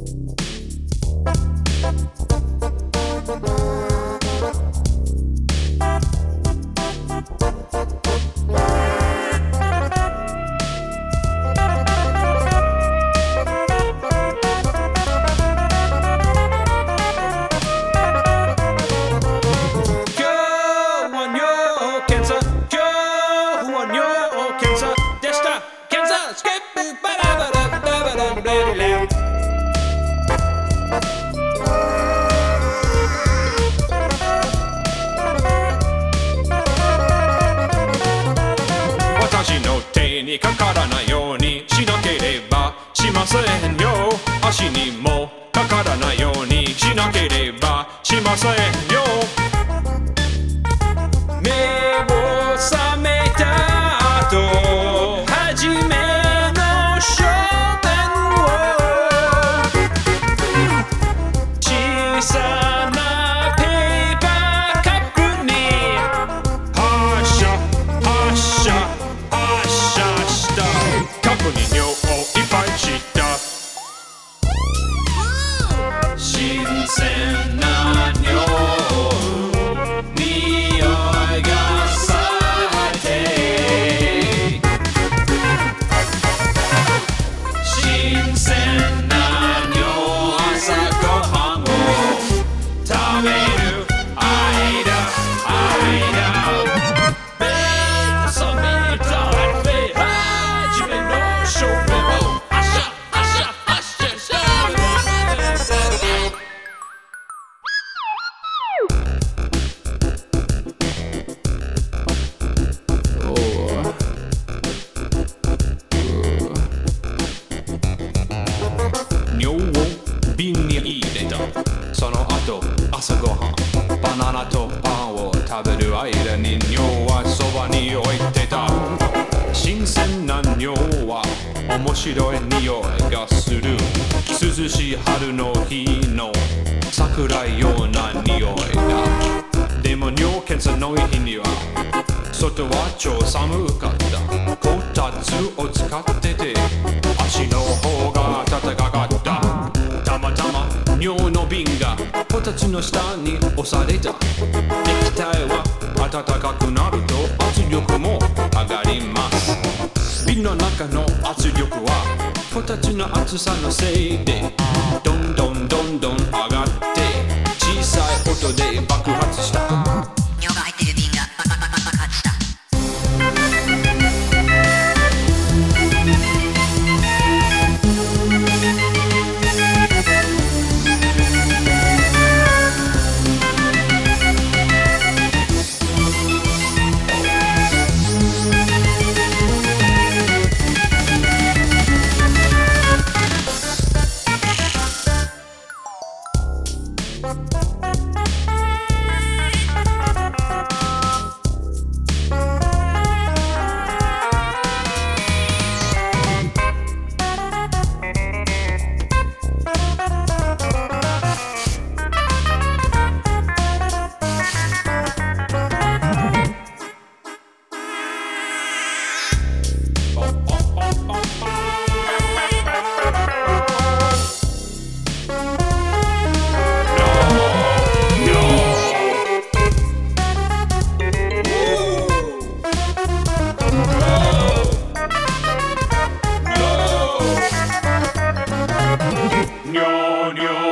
私の手にかからないようにしなければしませんよ。足にもかからないようにしなければしませんよ。目を覚めた後初めの小便を小さなペーパーカップに発射発射発射した過去に尿をいっぱいした新鮮な尿匂いがさて新鮮な尿朝ごはんを食べる間目を覚めたって初めの小便を発射発射発射した尿を瓶に入れた。その後朝ごはんバナナとパンを食べる間に尿はそばに置いてた。新鮮な尿は面白い匂いがする。涼しい春の日の桜ような匂いだ。でも尿検査の日には外は超寒かった。こたつを使ってて足の方が暖かかった。たまたま尿の瓶がこたつの下に押された。液体は暖かくなると圧力も上がります。瓶の中の圧力はこたつの厚さのせいでどんどんどんどん上がって小さい音で爆発した。 尿が入ってる瓶が爆発した。 尿